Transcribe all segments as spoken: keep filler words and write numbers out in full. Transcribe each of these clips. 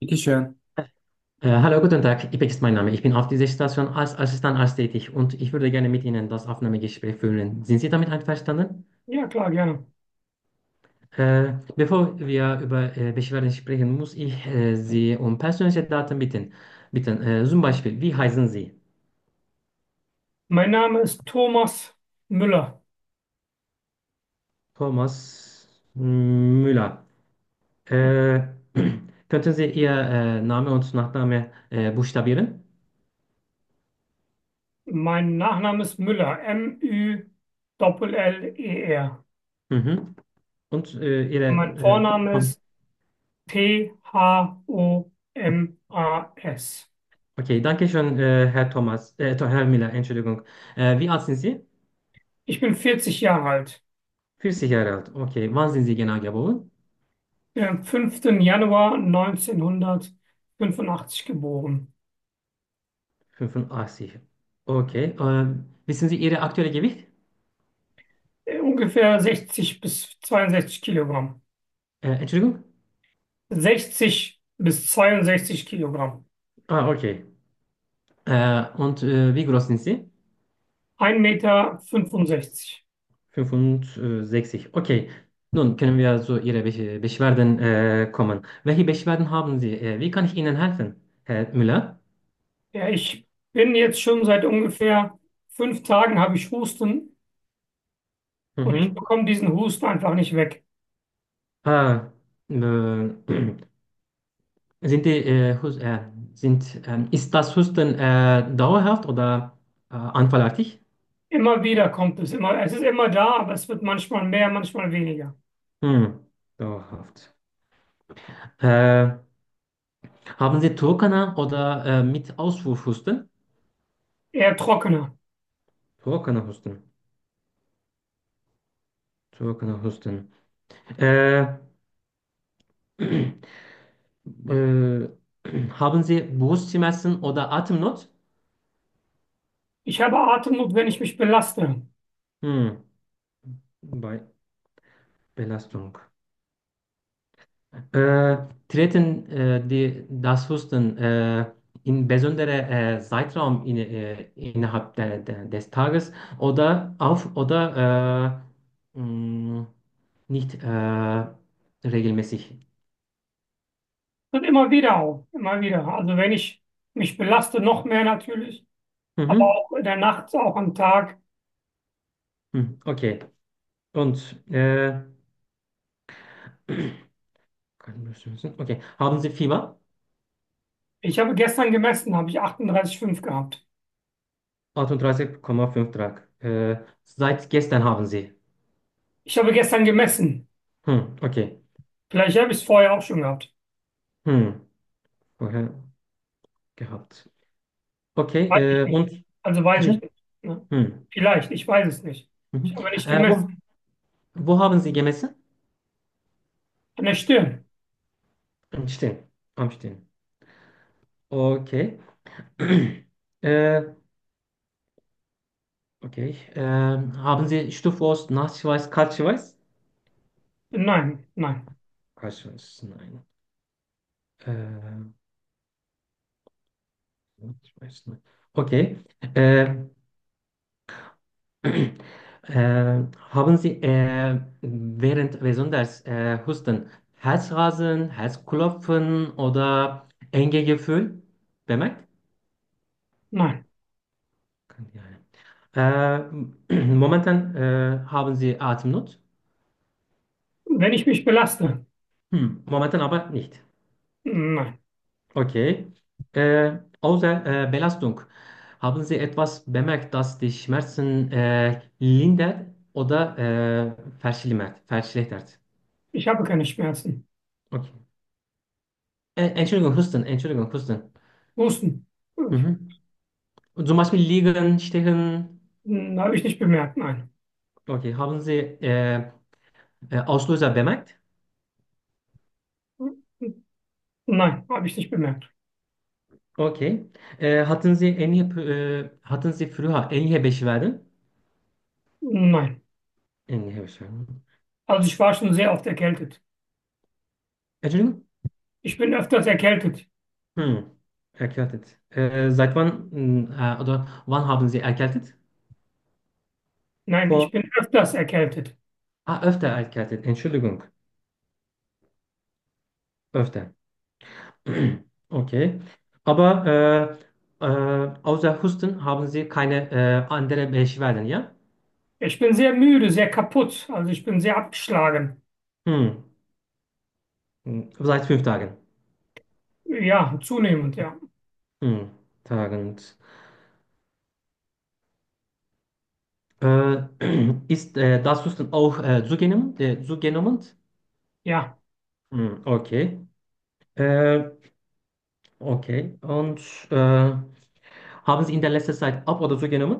Bitteschön. Äh, hallo, guten Tag. Ipek ist mein Name. Ich bin auf dieser Station als Assistent tätig und ich würde gerne mit Ihnen das Aufnahmegespräch führen. Sind Sie damit einverstanden? Ja, klar, gerne. Äh, bevor wir über äh, Beschwerden sprechen, muss ich äh, Sie um persönliche Daten bitten. Bitten. Äh, zum Beispiel, wie heißen Sie? Mein Name ist Thomas Müller. Thomas Müller. Äh, könnten Sie Ihr äh, Name und Nachname äh, buchstabieren? Mein Nachname ist Müller. M-Ü-L-L-E-R. Mhm. Und äh, Ihre Mein äh, Vorname ist T H O M A S. Okay, danke schön, äh, Herr Thomas, äh, Herr Müller, Entschuldigung. Äh, wie alt sind Sie? Ich bin vierzig Jahre alt. vierzig Jahre alt. Okay, wann sind Sie genau geboren? Bin am fünften Januar neunzehnhundertfünfundachtzig geboren. fünfundachtzig. Okay, ähm, wissen Sie Ihre aktuelle Gewicht? Äh, Ungefähr sechzig bis zweiundsechzig Kilogramm. Äh, Entschuldigung? sechzig bis zweiundsechzig Kilogramm. Ah, okay. Äh, und äh, wie groß sind Sie? ein Meter fünfundsechzig. fünfundsechzig. Okay. Nun können wir zu Ihren Besch Beschwerden äh, kommen. Welche Beschwerden haben Sie? Äh, wie kann ich Ihnen helfen, Herr Müller? Ja, ich bin jetzt schon seit ungefähr fünf Tagen habe ich Husten und ich Mhm. bekomme diesen Husten einfach nicht weg. Ah, äh, Sind die, äh, Hus äh, sind, ähm, ist das Husten äh, dauerhaft oder äh, anfallartig? Immer wieder kommt es, immer, es ist immer da, aber es wird manchmal mehr, manchmal weniger. Hm, dauerhaft. Äh, haben Sie trockener oder äh, mit Auswurfhusten? Eher trockener. Trockener Husten. Trockener Husten. Äh, äh, haben Sie Brustschmerzen oder Atemnot? Ich habe Atemnot, wenn ich mich belaste. Hm, bei Belastung. Äh, treten äh, die, das Husten äh, in besondere äh, Zeitraum in, äh, innerhalb der, der, des Tages oder auf oder äh, mh, nicht äh, regelmäßig? Und immer wieder auf, immer wieder. Also wenn ich mich belaste, noch mehr natürlich, aber Mhm. auch in der Nacht, auch am Tag. Hm, okay. Und äh, kann ich müssen- okay. Haben Sie Fieber? Ich habe gestern gemessen, habe ich achtunddreißig Komma fünf gehabt. achtunddreißig Komma fünf Grad. Äh, seit gestern haben Sie. Ich habe gestern gemessen. Hm, okay. Vielleicht habe ich es vorher auch schon gehabt. Hm, vorher gehabt. Okay. Weiß ich Äh, nicht. und Also weiß ich bitte? nicht. Ne? Hm. Vielleicht, ich weiß es nicht. Ich Mhm. habe nicht Äh, wo, gemessen. wo haben Sie gemessen? An der Stirn. Am Stirn. Am Stirn. Okay. Äh, okay. Ähm, haben Sie Stoffwurst, Nachschweiß, Kaltschweiß? Nein, nein. Kaltschweiß, nein. Äh, Nachschweiß, nein. Okay. Äh, äh, haben Sie äh, während besonders äh, Husten Herzrasen, Herzklopfen oder enge Gefühl bemerkt? Nein. Ja. Äh, momentan äh, haben Sie Atemnot? Wenn ich mich belaste. Hm, momentan aber nicht. Nein. Okay. Äh, außer äh, Belastung. Haben Sie etwas bemerkt, das die Schmerzen äh, lindert oder äh, verschlimmert, verschlechtert? Ich habe keine Schmerzen. Okay. Äh, Entschuldigung, Husten, Entschuldigung, Husten. Husten. Mhm. Und zum Beispiel liegen, stechen. Hm, habe ich nicht bemerkt. Nein. Okay. Haben Sie äh, äh, Auslöser bemerkt? Nein, habe ich nicht bemerkt. Okay. Äh, hatten Sie ähnliche, äh, hatten Sie früher ähnliche Beschwerden? Nein. Ähnliche Beschwerden. Also ich war schon sehr oft erkältet. Entschuldigung? Ich bin öfters erkältet. Hm, erkältet. Äh, seit wann hm, äh, oder wann haben Sie erkältet? Nein, Vor, ich bin öfters erkältet. ah, öfter erkältet. Entschuldigung, öfter. Okay. Aber äh, äh, außer Husten haben Sie keine äh, andere Beschwerden, ja? Ich bin sehr müde, sehr kaputt. Also ich bin sehr abgeschlagen. Hm. Hm. Seit fünf Tagen. Ja, zunehmend, ja. Hm. Tagen. Äh, ist äh, das Husten auch äh, zugenommen? Äh, zugenommen? Ja, Hm. Okay. Äh, okay. Und äh, haben Sie in der letzten Zeit ab oder zugenommen?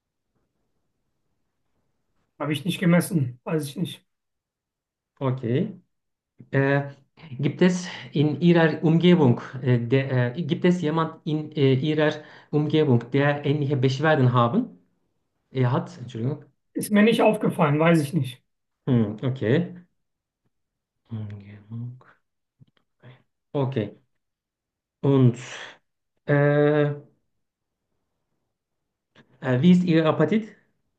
habe ich nicht gemessen. Weiß ich nicht. Okay. Äh, gibt es in Ihrer Umgebung, äh, der, äh, gibt es jemand in äh, Ihrer Umgebung, der ähnliche Beschwerden haben? Er hat, Entschuldigung. Ist mir nicht aufgefallen, weiß ich nicht. Hm, okay. Umgebung. Okay. Und äh, äh, wie ist Ihr Appetit?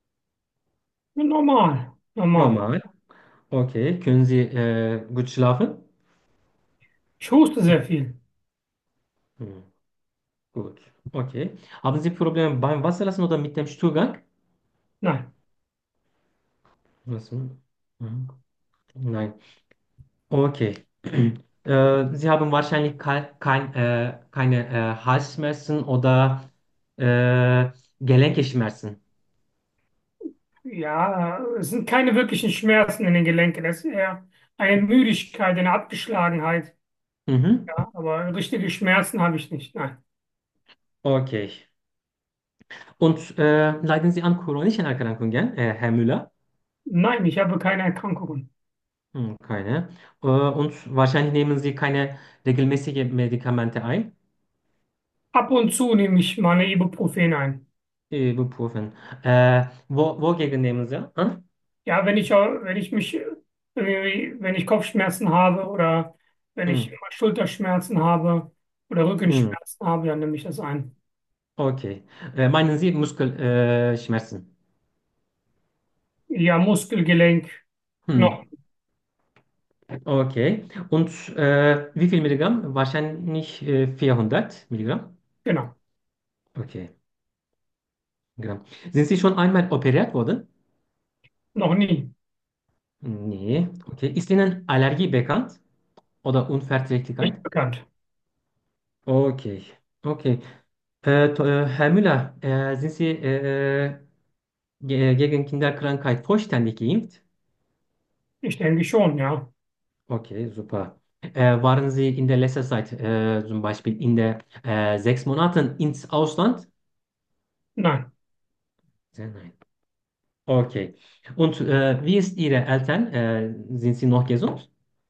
Normal, normal. Normal. Okay. Können Sie äh, gut schlafen? Ich huste sehr viel. Hm, gut. Okay. Haben Sie Probleme beim Wasserlassen oder mit dem Stuhlgang? Nein, Was? Hm, nein. Okay. Äh, Sie haben wahrscheinlich kein, kein, äh, keine äh, Halsschmerzen oder äh, Gelenkeschmerzen. ja, es sind keine wirklichen Schmerzen in den Gelenken. Es ist eher eine Müdigkeit, eine Abgeschlagenheit. Mhm. Ja, aber richtige Schmerzen habe ich nicht. Nein. Okay. Und äh, leiden Sie an chronischen Erkrankungen, äh, Herr Müller? Nein, ich habe keine Erkrankungen. Hm, keine. Äh, und wahrscheinlich nehmen Sie keine regelmäßige Medikamente ein? Ab und zu nehme ich mal eine Ibuprofen ein. Ibuprofen. Äh, wo, wogegen nehmen Sie an? Ja, wenn ich, au- wenn ich mich, irgendwie- wenn ich Kopfschmerzen habe oder wenn ich Hm, immer Schulterschmerzen habe oder hm, Rückenschmerzen habe, dann nehme ich das ein. okay. Äh, meinen Sie Muskelschmerzen? Äh, Schmerzen? Ja, Muskelgelenk, Hm. Knochen, Okay. Und äh, wie viel Milligramm? Wahrscheinlich äh, vierhundert Milligramm. genau. Okay. Gramm. Sind Sie schon einmal operiert worden? Noch nie. Nee. Okay. Ist Ihnen Allergie bekannt oder Unverträglichkeit? Nicht bekannt. Okay. Okay. Äh, to- äh, Herr Müller, äh, sind Sie äh, ge gegen Kinderkrankheit vollständig geimpft? Ich denke schon, ja. Okay, super. Äh, waren Sie in der letzten Zeit, äh, zum Beispiel in der äh, sechs Monaten ins Ausland? Nein. Sehr nein. Okay. Und äh, wie ist Ihre Eltern? Äh, sind sie noch gesund?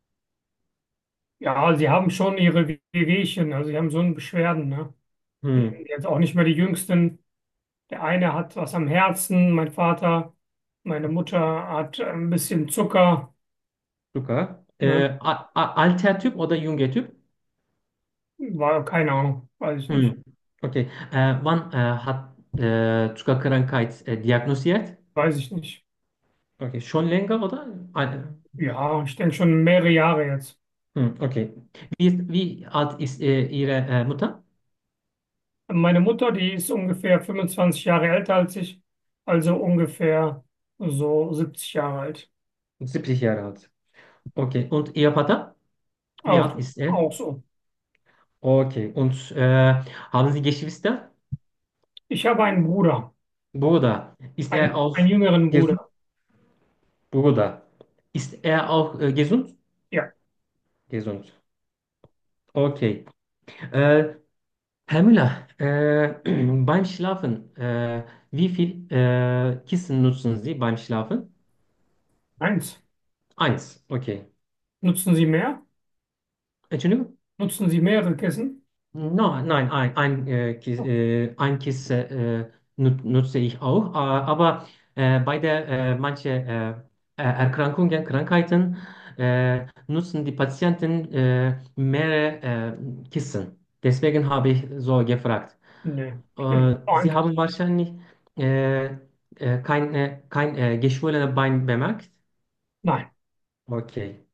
Ja, sie haben schon ihre Wehwehchen, also sie haben so eine Beschwerden, ne? Die Hm, sind jetzt auch nicht mehr die Jüngsten. Der eine hat was am Herzen, mein Vater, meine Mutter hat ein bisschen Zucker, super. ne? Äh, a- a- alter Typ oder junger Typ? War keine Ahnung, weiß ich nicht. Hm. Okay. Äh, wann äh, hat äh, Zuckerkrankheit äh, diagnostiziert? Weiß ich nicht. Okay, schon länger oder? Äh, Ja, ich denke schon mehrere Jahre jetzt. hm, okay. Wie, ist, wie alt ist äh, Ihre äh, Mutter? Meine Mutter, die ist ungefähr fünfundzwanzig Jahre älter als ich, also ungefähr so siebzig Jahre alt. siebzig Jahre alt. Okay. Und Ihr Vater? Wie Auch, alt ist er? auch so. Okay. Und äh, haben Sie Geschwister? Ich habe einen Bruder, Bruder. Ist er einen, auch einen jüngeren gesund? Bruder. Bruder. Ist er auch äh, gesund? Ja, Gesund. Okay. Äh, Herr Müller, äh, beim Schlafen, äh, wie viel äh, Kissen nutzen Sie beim Schlafen? eins. Eins. Okay. Nutzen Sie mehr? Entschuldigung? Nutzen Sie mehrere Kissen? No, nein, ein, ein, äh, Kis, äh, ein Kissen äh, nut- nutze ich auch. Äh, aber äh, bei der äh, manche äh, äh, Erkrankungen, Krankheiten äh, nutzen die Patienten äh, mehrere äh, Kissen. Deswegen habe ich so gefragt. Nee, ich nehme Äh, nur ein Sie Kissen. haben wahrscheinlich äh, äh, kein, äh, kein äh, geschwollenes Bein bemerkt. Nein, Okay.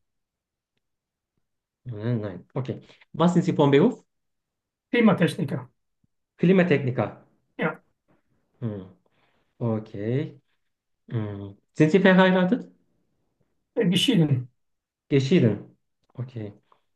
Nein, nein. Okay. Was sind Sie vom Beruf? Klimatechniker. Klimatechniker. Ja, Hm. Okay. Hm. Sind Sie verheiratet? äh, geschieden. Geschieden. Okay.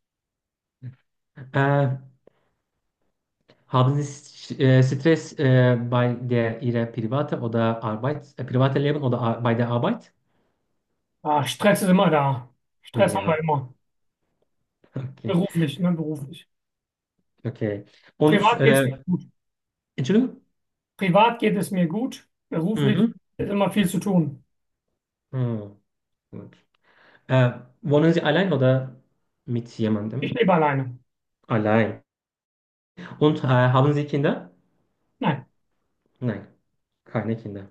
Äh, Haben Sie S- äh, Stress äh, bei der Ihrer private oder Arbeit, äh, private Leben oder Ar bei der Arbeit? Ah, Stress ist immer da. Stress haben wir Ja, immer. okay, Beruflich, ne, beruflich. okay. Und, Privat geht es äh, mir gut. Entschuldigung? Privat geht es mir gut. Beruflich Mhm. ist immer viel zu tun. Hm, gut. Äh, Wohnen Sie allein oder mit Ich jemandem? lebe alleine. Allein. Und äh, haben Sie Kinder? Nein, Nein, keine Kinder.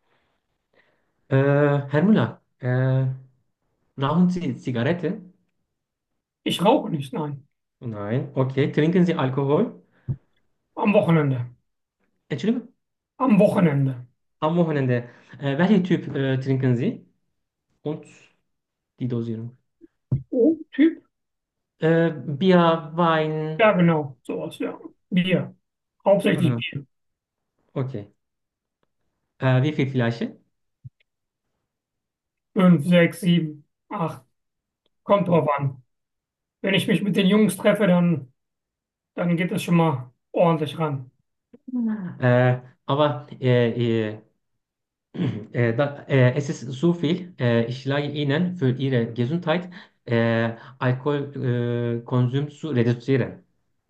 Äh, Herr Müller, äh, rauchen Sie Zigarette? ich rauche nicht, nein. Nein. Okay. Trinken Sie Alkohol? Am Wochenende. Entschuldigung? Am Wochenende. Am Wochenende. Äh, welchen Typ äh, trinken Sie? Und die Dosierung. Oh, Typ? Äh, Bier, Wein. Ja, genau. Sowas, ja. Bier. Hauptsächlich Äh, Bier. okay. Äh, wie viel Flasche? Fünf, sechs, sieben, acht. Kommt drauf an. Wenn ich mich mit den Jungs treffe, dann, dann geht es schon mal ordentlich ran. Äh, aber äh, äh, äh, da, äh, es ist so viel. Äh, ich schlage Ihnen für Ihre Gesundheit äh, Alkoholkonsum äh, Konsum zu reduzieren.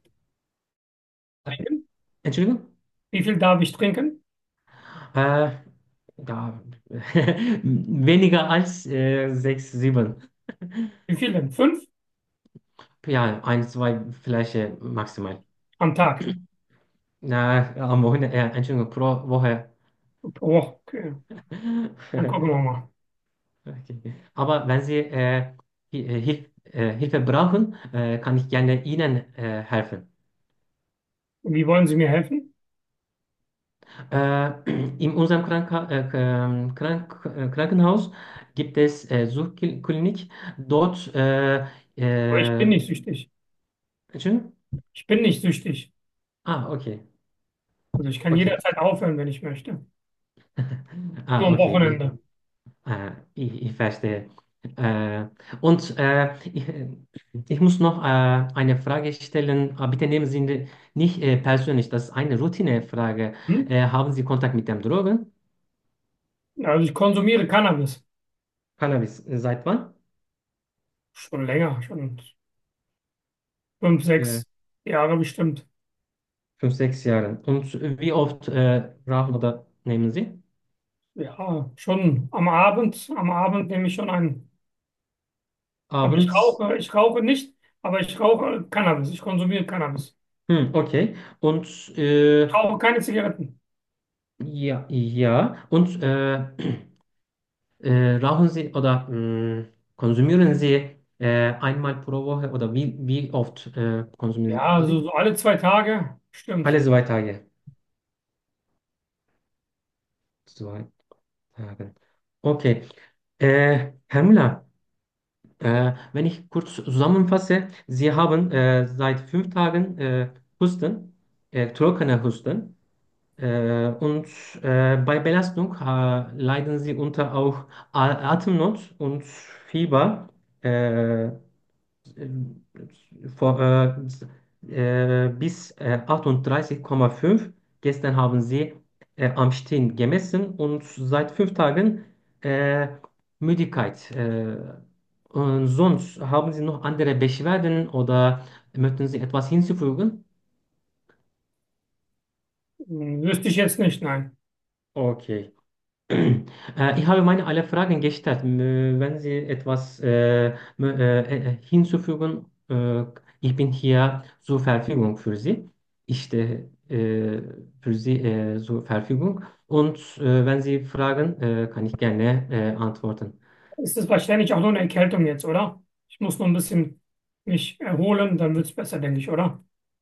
Trinken? Entschuldigung? Wie viel darf ich trinken? Äh, ja, weniger als äh, sechs, sieben. Wie viel denn? Fünf Ja, ein, zwei Flasche maximal. am Tag. Na, am Wochenende, äh, Entschuldigung, pro Woche. Oh, okay. Dann gucken wir mal. Okay. Aber wenn Sie äh, Hi- äh, Hilf, äh, Hilfe brauchen, äh, kann ich gerne Ihnen äh, helfen. Wie wollen Sie mir helfen? Äh, in unserem Kranka äh, ähm, Krank äh, Krankenhaus gibt es äh, Suchtklinik. Dort, äh, Aber ich bin äh, nicht süchtig. Entschuldigung? Ich bin nicht süchtig. Ah, okay. Also ich kann Okay. jederzeit aufhören, wenn ich möchte. Nur Ah, am okay. Ich, Wochenende. äh, ich, ich verstehe. Äh, und äh, ich, ich muss noch äh, eine Frage stellen. Ah, bitte nehmen Sie die- nicht äh, persönlich, das ist eine Routinefrage. Hm? Äh, haben Sie Kontakt mit dem Drogen? Also ich konsumiere Cannabis. Cannabis, äh, seit wann? Schon länger, schon fünf, Äh, sechs Jahre bestimmt. fünf, sechs Jahren. Und wie oft äh, rauchen oder nehmen Sie? Ja, schon am Abend. Am Abend nehme ich schon einen. Aber ich Abends? rauche, ich rauche nicht, aber ich rauche Cannabis. Ich konsumiere Cannabis. Hm, okay. Und äh, Ich rauche keine Zigaretten. ja, ja. Und äh, Äh, rauchen Sie oder mh, konsumieren Sie äh, einmal pro Woche oder wie, wie oft äh, konsumieren Ja, so, Sie? so alle zwei Tage. Stimmt. Alle zwei Tage. Zwei Tage. Okay. Äh, Herr Müller, äh, wenn ich kurz zusammenfasse, Sie haben äh, seit fünf Tagen äh, Husten, äh, trockene Husten. Äh, und äh, bei Belastung äh, leiden Sie unter auch A- Atemnot und Fieber. Äh, vor, äh, äh, bis äh, achtunddreißig Komma fünf. Gestern haben sie äh, am Stehen gemessen und seit fünf Tagen äh, Müdigkeit. Äh, und sonst haben Sie noch andere Beschwerden oder möchten Sie etwas hinzufügen? Hm, wüsste ich jetzt nicht, nein. Okay. Äh, ich habe meine alle Fragen gestellt. M- Wenn Sie etwas äh, m- äh, äh, hinzufügen, äh, ich bin hier zur Verfügung für Sie. Ich stehe äh, für Sie äh, zur Verfügung. Und äh, wenn Sie fragen, äh, kann ich gerne äh, antworten. ist es wahrscheinlich auch nur eine Erkältung jetzt, oder? Ich muss noch ein bisschen mich erholen, dann wird es besser, denke ich, oder?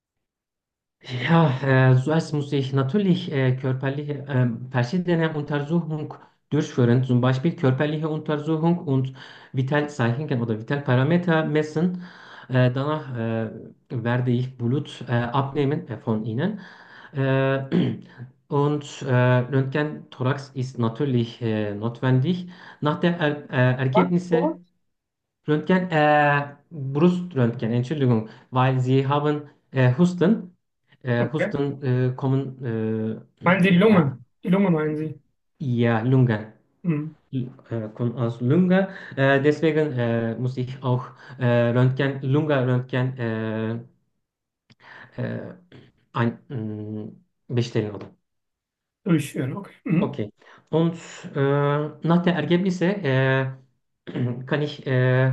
Ja, äh, zuerst muss ich natürlich äh, körperliche, ähm, verschiedene Untersuchungen durchführen, zum Beispiel körperliche Untersuchung und Vitalzeichen oder Vitalparameter messen. Äh, danach äh, werde ich Blut äh, abnehmen äh, von Ihnen. Äh, und äh, Röntgen Thorax ist natürlich äh, notwendig. Nach der er äh, Was? Ergebnisse Thorax? Röntgen, äh, Bruströntgen, Entschuldigung, weil Sie haben äh, Husten. Äh, Okay. Husten äh, kommen, äh, Meinen Sie die ja, Lunge? Die Lunge meinen Sie? ja, Lunge, Hm. äh, kommen aus Lunge. Äh, deswegen äh, muss ich auch äh, Röntgen, Lungenröntgen äh, äh, ein, mh, bestellen, oder? Durchführen, okay. Mhm. Okay. Und äh, nach der Ergebnisse äh, kann ich äh,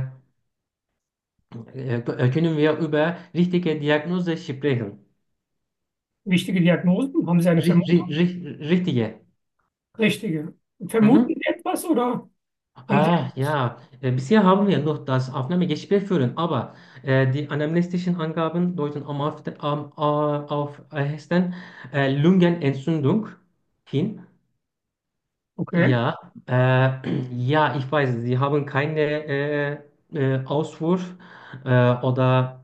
äh, können wir über richtige Diagnose sprechen. Wichtige Diagnosen? Haben Sie eine Ri- ri- Vermutung? ri- Richtige. Richtige. Vermuten Mhm. Sie etwas oder haben Sie Ah, ja, äh, bisher haben wir noch das Aufnahmegespräch führen, aber äh, die anamnestischen Angaben deuten am, auf, am, äh, auf ersten äh, Lungenentzündung hin. okay, Ja, äh, ja, ich weiß, Sie haben keine äh, äh, Auswurf äh, oder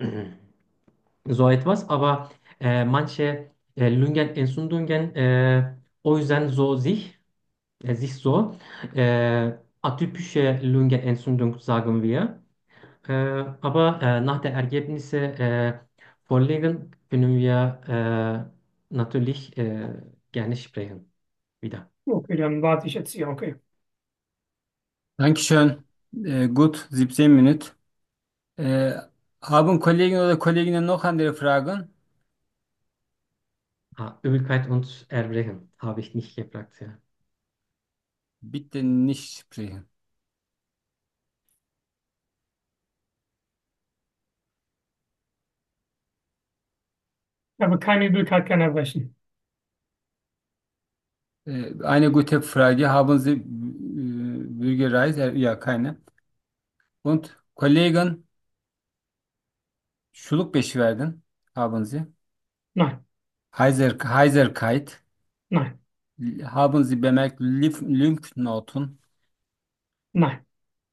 so etwas, aber äh, manche äh, Lungenentzündungen äh, äußern so sich. Es ist so, äh, atypische Lungenentzündung sagen wir. Äh, aber äh, nach der Ergebnisse äh, vorlegen, können wir äh, natürlich äh, gerne sprechen. Wieder. okay, dann warte ich jetzt hier, okay. Dankeschön. Äh, gut, siebzehn Minuten. Äh, haben Kollegen oder Kolleginnen noch andere Fragen? Ah, Übelkeit und Erbrechen habe ich nicht gefragt. Ja. Bitte nicht sprechen. Ich habe keine Übelkeit, kein Erbrechen. Äh, eine gute Frage. Haben Sie äh, Bürgerreise? Äh, Ja, keine. Und Kollegen, Schluckbeschwerden haben Sie? Nein, Heiser, Heiserkeit? nein, Haben Sie bemerkt Lymph Lymphknoten? nein.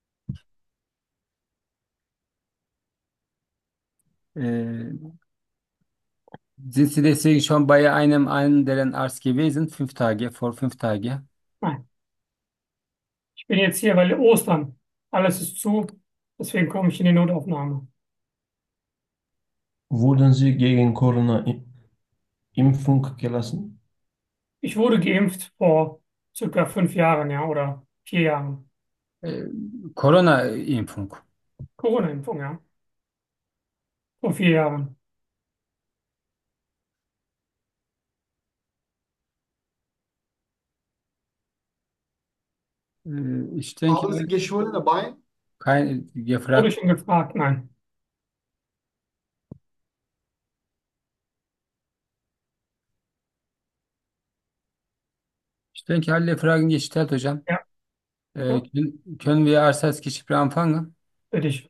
Äh, sind Sie deswegen schon bei einem anderen Arzt gewesen? Fünf Tage, vor fünf Tagen. Nein. Ich bin jetzt hier, weil Ostern, alles ist zu, deswegen komme ich in die Notaufnahme. Wurden Sie gegen Corona-Impfung gelassen? Ich wurde geimpft vor circa fünf Jahren, ja, oder vier Jahren. Äh, Corona-Impfung. Corona-Impfung, ja, vor vier Jahren. Äh, ich Haben denke, Sie geschwollene Beine? kein, Wurde gefragt. schon gefragt, nein. Ich denke, alle Fragen gestellt, hocam. Ja, Äh, ja, können, können wir als Gespräch anfangen? bitte ich.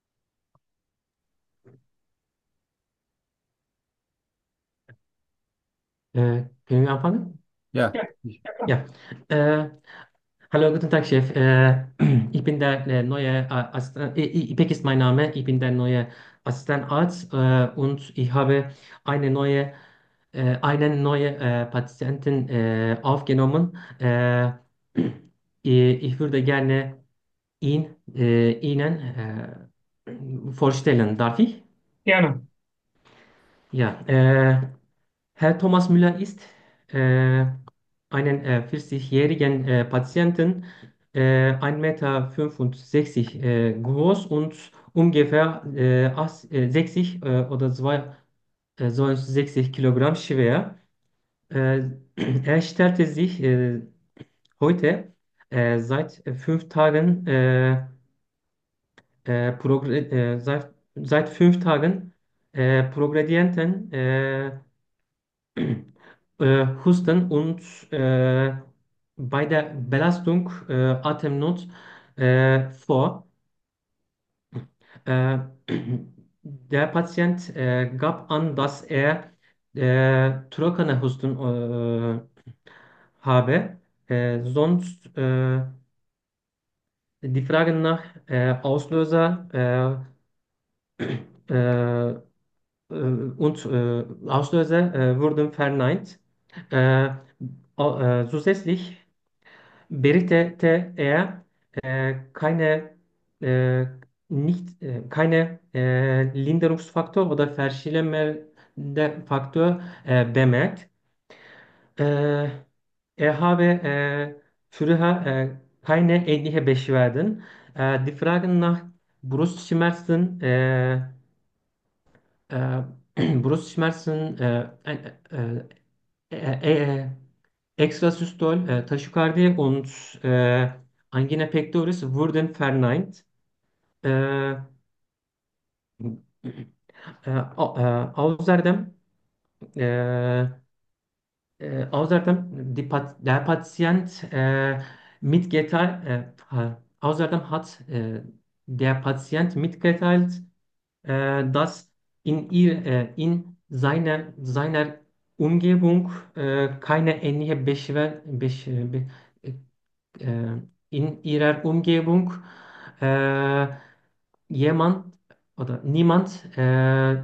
Äh, können wir anfangen? Ja. Ja, ja, klar. Ja. Äh, Hallo, guten Tag, Chef. Äh, ich bin der, äh, neue äh, Assistent, äh, Ipek ist mein Name. Ich bin der neue Assistentarzt äh, und ich habe eine neue, äh, einen neue äh, Patienten äh, aufgenommen. Äh, ich ich würde gerne ihn, äh, Ihnen äh, vorstellen. Darf ich? Gerne. Ja. Äh, Herr Thomas Müller ist äh, einen äh, vierzigjährigen äh, Patienten, äh, ein Meter fünfundsechzig äh, groß und ungefähr äh, acht- äh, sechzig äh, oder zwei, äh, zweiundsechzig Kilogramm schwer. Äh, Er stellte sich äh, heute äh, seit äh, fünf Tagen, äh, äh, progr äh, seit, seit fünf Tagen äh, progredienten äh, äh, Husten und äh, bei der Belastung äh, Atemnot äh, vor. Äh, Der Patient äh, gab an, dass er äh, trockene Husten äh, habe. Äh, sonst äh, die Fragen nach äh, Auslöser äh, äh, äh, und äh, Auslöser äh, wurden verneint. Äh, au- äh, zusätzlich berichtete er äh, keine, äh, nicht, äh, keine äh, Linderungsfaktor oder verschlimmernde Faktor äh, bemerkt. Äh, Er habe äh, früher äh, keine ähnliche Beschwerden. Äh, die Fragen nach Brustschmerzen, äh, äh, Brustschmerzen, äh, äh, äh, äh, Extrasystol, äh, Tachykardie und äh, Angina pectoris wurden verneint. Äh, äh, au- äh, Außerdem, äh, äh, außerdem die Pat der Patient äh, mitgeteilt, äh, außerdem hat äh, der Patient mitgeteilt, äh, dass in, ihr, äh, in seiner, seiner Umgebung äh, keine ähnliche Beschwer, Besch, be, äh, in ihrer Umgebung äh, jemand oder niemand äh,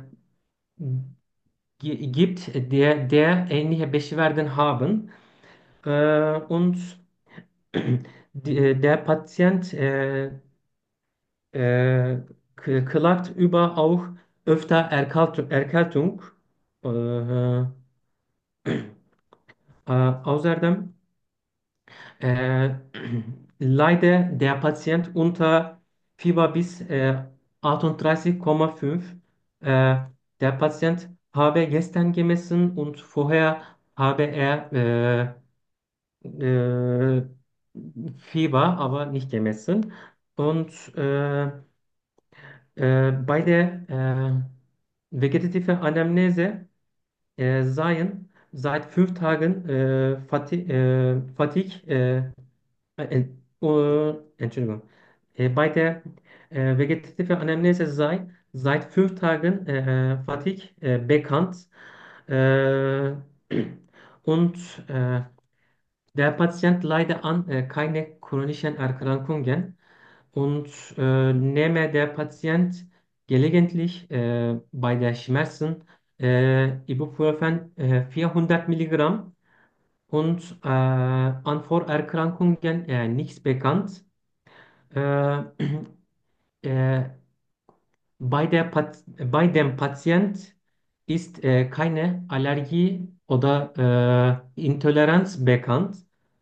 gi- gibt, der, der ähnliche Beschwerden haben. Äh, und die, der Patient äh, äh, k- klagt über auch öfter Erkältung. Erkältung. Äh, äh, Außerdem äh, leidet der Patient unter Fieber bis äh, achtunddreißig Komma fünf. Äh, Der Patient habe gestern gemessen und vorher habe er äh, äh, Fieber, aber nicht gemessen. Und äh, äh, bei der äh, vegetative Anamnese äh, seien seit fünf Tagen äh, Fati äh, Fatigue, äh, äh, äh, Entschuldigung, äh, bei der äh, vegetative Anamnese sei seit fünf Tagen äh, Fatigue äh, bekannt. Äh, und äh, Der Patient leidet an äh, keine chronischen Erkrankungen und äh, nehme der Patient gelegentlich äh, bei der Schmerzen äh, Ibuprofen äh, vierhundert Milligramm und äh, an Vorerkrankungen äh, nichts bekannt. Äh, äh, bei der Pat bei dem Patient ist äh, keine Allergie oder äh, Intoleranz bekannt.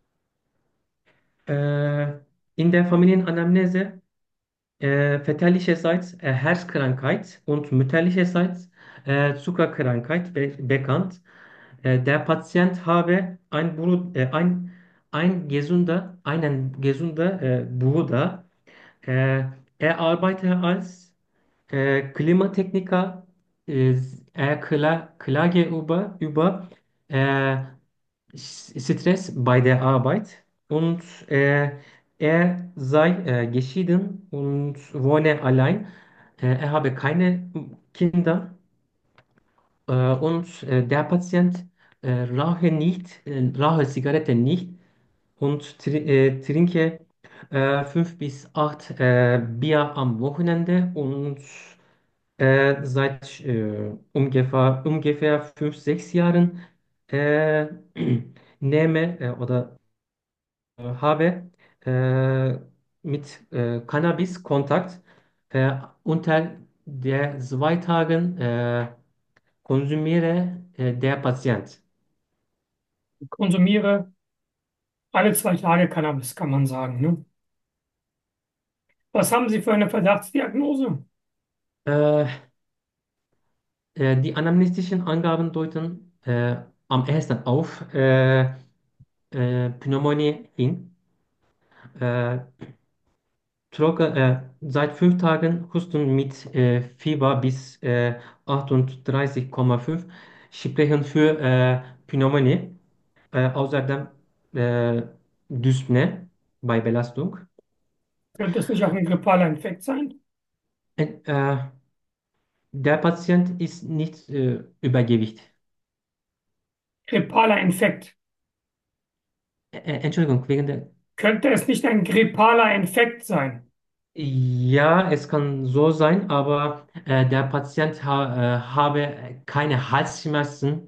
Äh, in der Familienanamnese äh, väterlicherseits äh, Herzkrankheit und mütterlicherseits äh, Zuckerkrankheit be bekannt. Äh, der Patient habe ein, Brut, äh, ein, ein gesunder, einen gesunder äh, Bruder. Äh, Er arbeitet als äh, Klimatechniker. Äh, Er kla klage über, über äh, Stress bei der Arbeit und äh, er sei äh, geschieden und wohne allein. Äh, er habe keine Kinder äh, und äh, der Patient äh, rauche nicht, äh, rauche Zigarette nicht und tri äh, trinke äh, fünf bis acht äh, Bier am Wochenende und äh, seit äh, ungefähr, ungefähr fünf, sechs Jahren äh, nehme äh, oder äh, habe äh, mit äh, Cannabis Kontakt äh, unter der zwei Tagen äh, konsumiere äh, der Patient. Ich konsumiere alle zwei Tage Cannabis, kann man sagen, ne? Was haben Sie für eine Verdachtsdiagnose? Äh, äh, Die anamnestischen Angaben deuten äh, am ersten auf äh, äh, Pneumonie hin. Äh, Trocken, äh, seit fünf Tagen Husten mit äh, Fieber bis äh, achtunddreißig Komma fünf sprechen für äh, Pneumonie. Äh, außerdem äh, Dyspnoe bei Belastung. Könnte es nicht auch ein grippaler Infekt sein? Äh, äh, der Patient ist nicht äh, Übergewicht. Grippaler Infekt. Äh, äh, Entschuldigung, wegen der. Könnte es nicht ein grippaler Infekt sein? Ja, es kann so sein, aber äh, der Patient ha äh, habe keine Halsschmerzen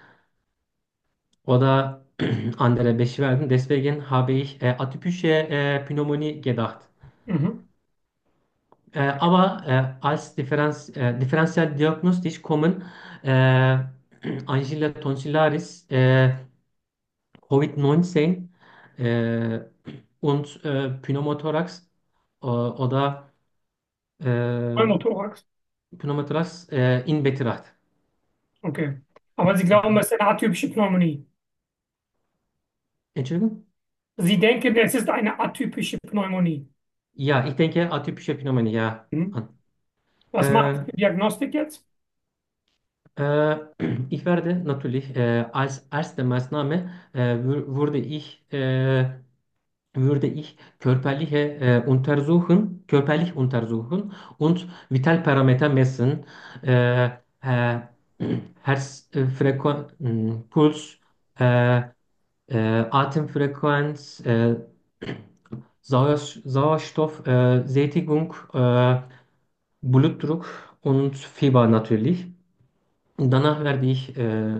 oder andere Beschwerden. Deswegen habe ich äh, atypische äh, Pneumonie gedacht. Mhm. Äh, aber äh, als Differenz, äh, Differentialdiagnostisch kommen äh, Angina tonsillaris, äh, Covid neunzehn äh, und äh, Pneumothorax äh, oder äh, Pneumothorax. Pneumothorax äh, in Betracht. Okay. Aber Sie glauben, es ist eine atypische Pneumonie. Entschuldigung? Sie denken, es ist eine atypische Pneumonie. Ja, ich denke atypische Pneumonie, ja. Mhm. Was machen Sie Äh, für Diagnostik jetzt? äh, Ich werde natürlich äh, als erste Maßnahme äh, wür- würde ich äh, würde ich körperliche äh, untersuchen, körperlich untersuchen und Vitalparameter messen, äh, äh, Herzfrequenz, mh, Puls, äh, äh, Atemfrequenz, äh, Sauerst Sauerstoffsättigung, äh, Sättigung, äh, Blutdruck und Fieber natürlich. Und danach werde ich äh,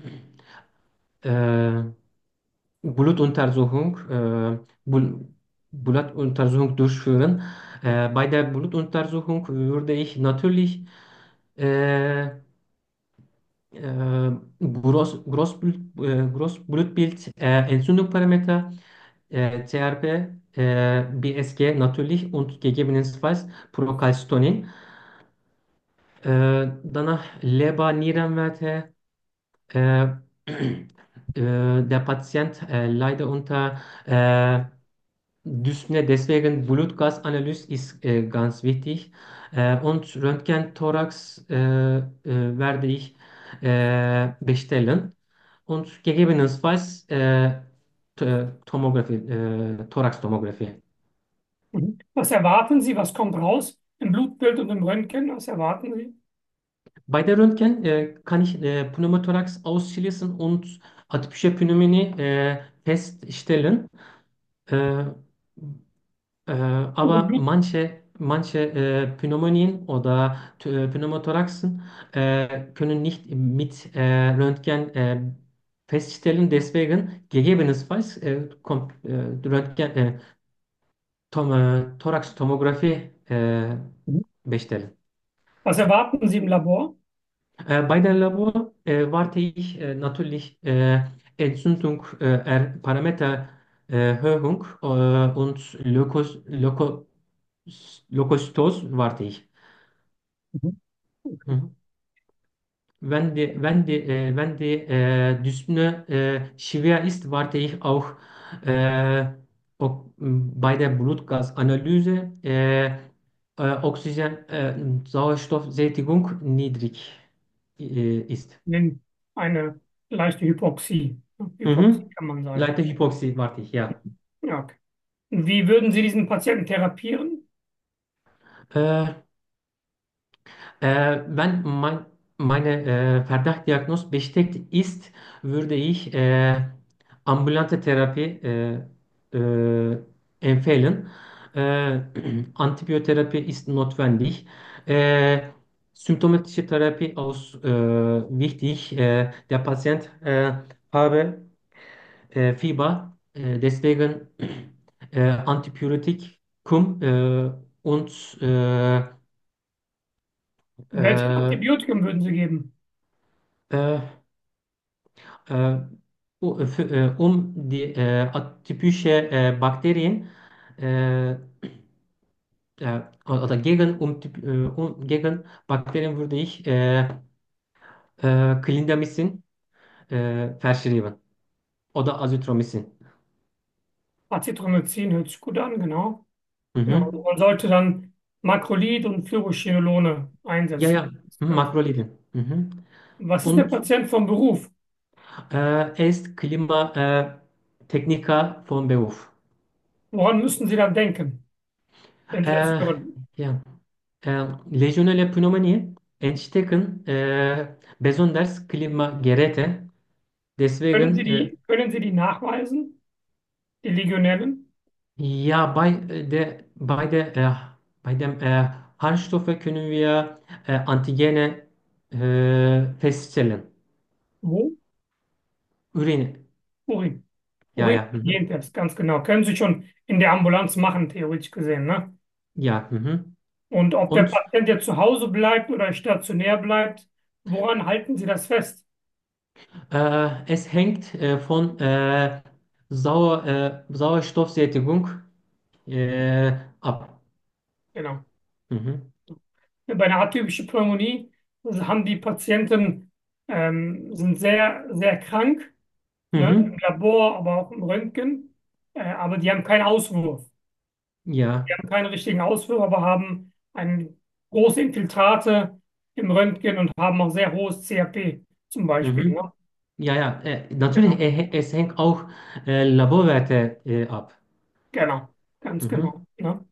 äh, Blutuntersuchung, äh, Bul Blutuntersuchung durchführen. Äh, bei der Blutuntersuchung würde ich natürlich äh, äh, Groß, Großblut, äh, Großblutbild, äh, Entzündungsparameter, äh, C R P, äh, B S G natürlich und gegebenenfalls Procalcitonin. Äh, danach Leber, Nierenwerte. Äh, äh, Der Patient äh, leidet unter äh, Dyspnoe, deswegen Blutgasanalyse ist äh, ganz wichtig. Äh, und Röntgen-Thorax äh, äh, werde ich äh, bestellen. Und gegebenenfalls äh, T- Tomographie, äh, Thorax-Tomographie. Mhm. Was erwarten Sie? Was kommt raus im Blutbild und im Röntgen? Was erwarten Sie? Bei der Röntgen äh, kann ich äh, Pneumothorax ausschließen und atypische Pneumonie äh, feststellen. Äh, Äh, Also aber Blut, manche, manche äh, Pneumonien oder äh, Pneumothoraxen äh, können nicht mit äh, Röntgen äh, feststellen. Deswegen gegebenenfalls äh, kommt äh, Röntgen, äh, Tom, äh, Thoraxtomographie äh, Mhm. bestellen. Was erwarten Sie im Labor? Äh, bei der Labor äh, warte ich äh, natürlich äh, Entzündung, äh, er- Parametererhöhung äh, und Leukos, Leuko, Leukozytos warte ich. Mhm. Mhm. Wenn die, wenn die, äh, wenn die äh, Dyspnoe äh, schwer ist, warte ich auch äh, ob, m, bei der Blutgasanalyse äh, äh, Oxygen, äh, Sauerstoffsättigung niedrig äh, ist. Nein, eine leichte Hypoxie. Hypoxie Mhm. kann man sagen. Leichte Hypoxie warte ich, ja. Ja, okay. Wie würden Sie diesen Patienten therapieren? Äh, Äh, wenn mein, meine äh, Verdachtdiagnose bestätigt ist, würde ich äh, ambulante Therapie äh, äh, empfehlen. Äh, Antibiotherapie ist notwendig. Äh, Symptomatische Therapie aus äh, wichtig. Äh, der Patient äh, habe äh, Fieber, äh, deswegen äh, Antibiotikum äh, und äh, Welches äh, Antibiotikum würden Sie geben? äh, äh, u- für, äh, um die äh, atypische äh, Bakterien äh, äh, oder gegen, um, die- äh, um, gegen Bakterien würde ich äh, äh, Clindamycin äh, verschreiben oder Azithromycin. Azithromycin hört sich gut an, genau. Ja, Mhm. und man sollte dann Macrolid und Fluorochinolone Ja, einsetzen. ja, mhm, Makroliden. Mhm. Was ist der Und Patient vom Beruf? äh, er ist Klimatechniker äh, Techniker von Beruf. Woran müssen Sie dann denken? wenn Sie das Äh, hören. ja. Äh, Legionella pneumonie entstecken äh, besonders Klimageräte. Können Sie Deswegen, äh, die, können Sie die nachweisen, die Legionellen? ja, bei äh, der, bei der, äh, bei dem äh, Harnstoffe können wir äh, Antigene äh, feststellen. Wo? Urin, Urin. ja, ja, mhm. Urin-Gentest, ganz genau. Können Sie schon in der Ambulanz machen, theoretisch gesehen, ne? Ja, mhm. Und ob der Und Patient jetzt zu Hause bleibt oder stationär bleibt, woran halten Sie das fest? äh, es hängt äh, von äh, Sauer, äh, Sauerstoffsättigung äh, ab. Genau. Mhm. Bei einer atypischen Pneumonie haben die Patienten, ähm, sind sehr, sehr krank, ne? Im Mhm. Labor, aber auch im Röntgen, äh, aber die haben keinen Auswurf. Die Ja. haben keinen richtigen Auswurf, aber haben ein, große Infiltrate im Röntgen und haben auch sehr hohes C R P zum Beispiel. Mhm. Ne? Ja, ja, äh, natürlich, Genau, äh, es hängt auch äh, Laborwerte äh, ab. genau, ganz Mhm. genau. Ne?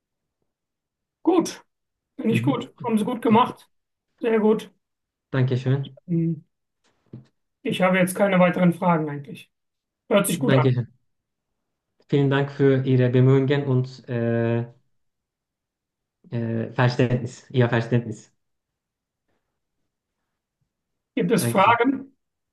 Gut, finde ich Mhm. gut. Haben Sie gut gemacht. Sehr gut. Dankeschön. Hm, Ich habe jetzt keine weiteren Fragen eigentlich. Hört sich gut an. Dankeschön. Vielen Dank für Ihre Bemühungen und äh, äh, Verständnis, Ihr Verständnis. Gibt es Dankeschön. Fragen?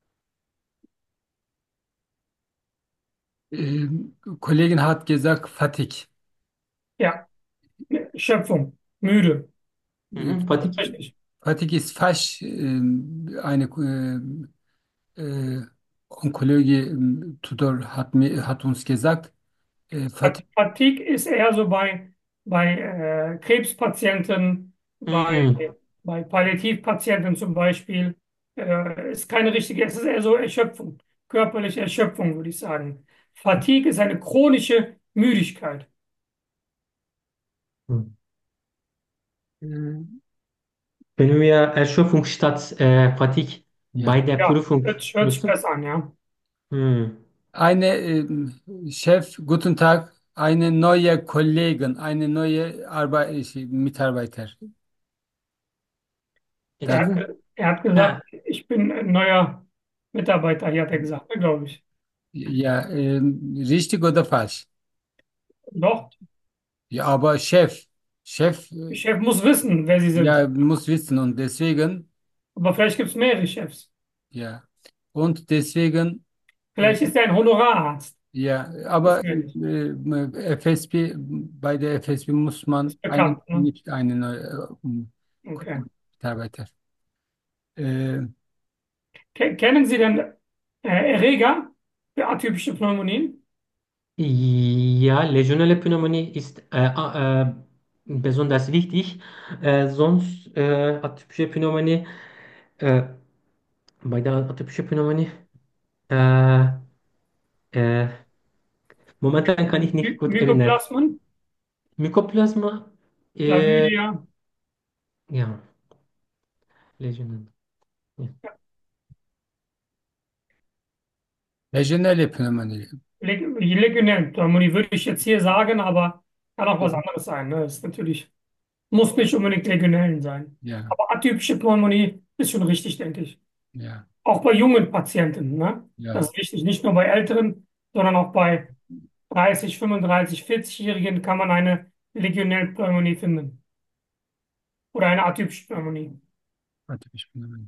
Ähm, Kollegin hat gesagt, Fatigue. Ja, Schöpfung, müde. Äh, Mhm. Das ist Fatih. richtig. Fatigue ist falsch. Ähm, eine äh, äh, Onkologe ähm, Tudor hat mir hat uns gesagt, äh, Fatigue, Fatigue ist eher so bei, bei äh, Krebspatienten, bei, Mhm. bei Palliativpatienten zum Beispiel. Äh, ist keine richtige, es ist eher so Erschöpfung, körperliche Erschöpfung, würde ich sagen. Fatigue ist eine chronische Müdigkeit. äh, Können wir Erschöpfung statt äh, Fatigue ja. bei der Ja, Prüfung hört, sich- hört sich nutzen? besser an, ja. Mhm. Eine ähm, Chef, guten Tag, eine neue Kollegin, eine neue Arbeit, Mitarbeiter. Er hat, Das, Entschuldigung? ge- er hat gesagt, Ah, ich bin ein neuer Mitarbeiter, hier hat er gesagt, glaube ich. ja, ähm, richtig oder falsch? Doch, Ja, aber Chef, Chef, der äh, Chef muss wissen, wer sie sind. ja, muss wissen und deswegen, Aber vielleicht gibt es mehrere Chefs. ja, und deswegen, äh, Vielleicht ist er ein Honorararzt. ja, Wissen aber wir nicht. äh, F S P, bei der F S P muss man Ist eigentlich bekannt, ne? nicht eine neue äh, Okay. Mitarbeiter. Äh, Ke- Kennen Sie denn äh, Erreger für atypische Pneumonien? ja, legionelle Pneumonie ist äh, a- äh, besonders wichtig. Äh, sonst äh, atypische Pneumonie, äh, bei der atypischen Pneumonie, äh, äh, momentan kann ich nicht My gut erinnern. Mykoplasmen, Mykoplasma, äh, Chlamydia, ja, legionelle. Ja. Legionelle Pneumonie. Leg Legionellenpneumonie würde ich jetzt hier sagen, aber kann auch was anderes sein. Ne? Das ist natürlich, muss nicht unbedingt Legionellen sein. Ja, Aber atypische Pneumonie ist schon richtig, denke ich. ja, Auch bei jungen Patienten, ne? Das ja, ist wichtig. Nicht nur bei Älteren, sondern auch bei dreißig, fünfunddreißig, vierzig-Jährigen kann man eine Legionellpneumonie finden. Oder eine atypische Pneumonie. atypische Pneumonie.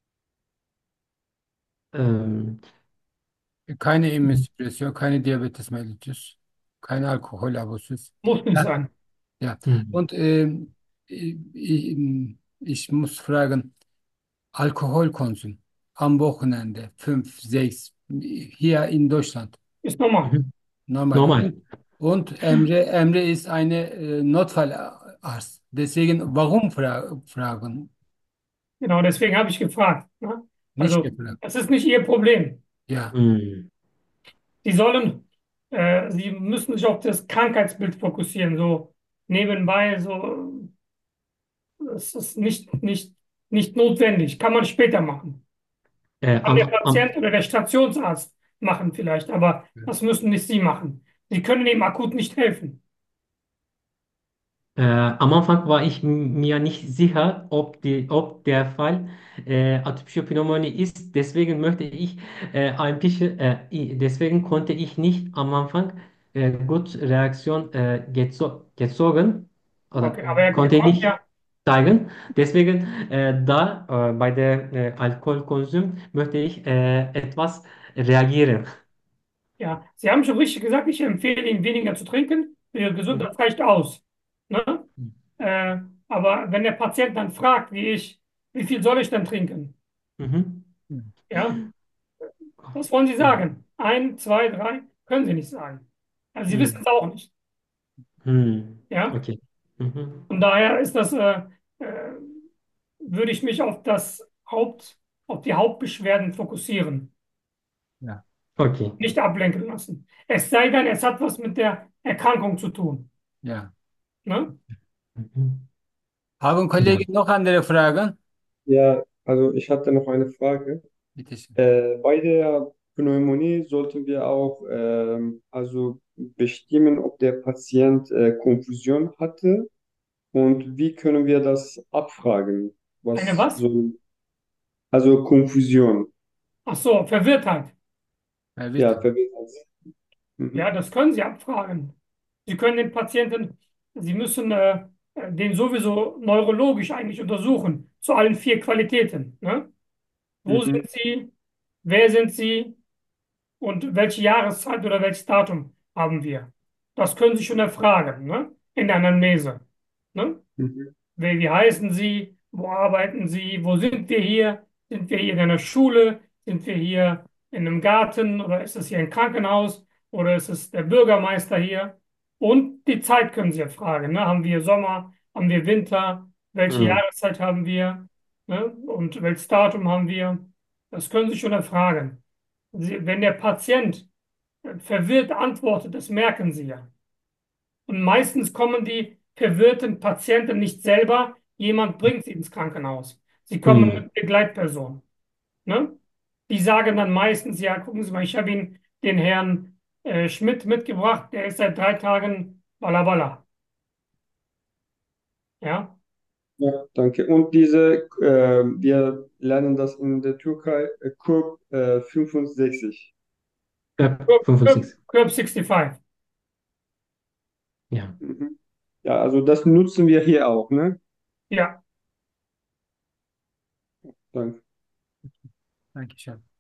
Ähm, Keine Immunsuppression, keine Diabetes mellitus, kein Alkoholabusus. Muss nicht Ja, sein. ja. hm. Und ähm, ich, ich, ich muss fragen, Alkoholkonsum am Wochenende, fünf, sechs, hier in Deutschland, Ist normal. Mhm. normal. Normal. Und, und Emre, Emre ist eine äh, Notfallarzt. Deswegen, warum fra fragen? Genau, deswegen habe ich gefragt. Ne? Nicht Also, gefragt. das ist nicht Ihr Problem. Ja, Hm. Sie sollen, äh, Sie müssen sich auf das Krankheitsbild fokussieren. So nebenbei, so, das ist nicht, nicht, nicht notwendig. Kann man später machen. Äh, Kann der am, Patient am, oder der Stationsarzt machen vielleicht, aber ja, das müssen nicht Sie machen. Sie können ihm akut nicht helfen. Äh, am Anfang war ich m- mir nicht sicher, ob, die, ob der Fall äh, atypische Pneumonie ist. Deswegen möchte ich äh, ein bisschen, äh, i- deswegen konnte ich nicht am Anfang äh, gut Reaktion äh, gezo gezogen Okay, oder aber er, er konnte ich konnte nicht ja, zeigen. Deswegen äh, da äh, bei der äh, Alkoholkonsum möchte ich äh, etwas reagieren. ja, Sie haben schon richtig gesagt, ich empfehle Ihnen weniger zu trinken. Für Ihre Mhm. Gesundheit reicht aus. Ne? Äh, aber wenn der Patient dann fragt, wie ich, wie viel soll ich denn trinken? Mhm. Ja, was wollen Sie sagen? Ein, zwei, drei? Können Sie nicht sagen. Also Sie wissen Mhm. es auch nicht. Mhm. Ja, Okay. Mhm. von daher ist das, äh, äh, würde ich mich auf das Haupt, auf die Hauptbeschwerden fokussieren, Ja, Okay. nicht ablenken lassen. Es sei denn, es hat was mit der Erkrankung zu tun. ja. Ne? Mhm. Haben Ja. Kollegen noch andere Fragen? Ja, also ich hatte noch eine Frage. Bitte schön. Äh, bei der Pneumonie sollten wir auch ähm, also bestimmen, ob der Patient äh, Konfusion hatte und wie können wir das abfragen? Eine Was was? soll, also Konfusion, Ach so, Verwirrtheit. Herr Witt. ja, Verwirrung. Ja, Mhm. das können Sie abfragen. Sie können den Patienten, Sie müssen äh, äh, den sowieso neurologisch eigentlich untersuchen, zu allen vier Qualitäten. Ne? Wo Mhm. sind Sie? Wer sind Sie? Und welche Jahreszeit oder welches Datum haben wir? Das können Sie schon erfragen, ne? In der Anamnese. Ne? Mhm. Wie, wie heißen Sie? Wo arbeiten Sie? Wo sind wir hier? Sind wir hier in einer Schule? Sind wir hier in einem Garten? Oder ist es hier ein Krankenhaus? Oder ist es der Bürgermeister hier? Und die Zeit können Sie erfragen. Ne? Haben wir Sommer? Haben wir Winter? Welche Mhm. Jahreszeit haben wir? Ne? Und welches Datum haben wir? Das können Sie schon erfragen. Sie, wenn der Patient äh, verwirrt antwortet, das merken Sie ja. Und meistens kommen die verwirrten Patienten nicht selber, jemand bringt sie ins Krankenhaus. Sie kommen Mhm. mit Begleitperson. Ne? Die sagen dann meistens, ja, gucken Sie mal, ich habe Ihnen den Herrn äh, Schmidt mitgebracht, der ist seit drei Tagen Walla. Ja, Ja, danke. Und diese, äh, wir lernen das in der Türkei, äh, Kurb äh, fünfundsechzig. Knapp Curb, Curb, fünfundsechzig. Curb fünfundsechzig. Ja. Mhm. Ja, also das nutzen wir hier auch, ne? Ja. Danke. Dankeschön.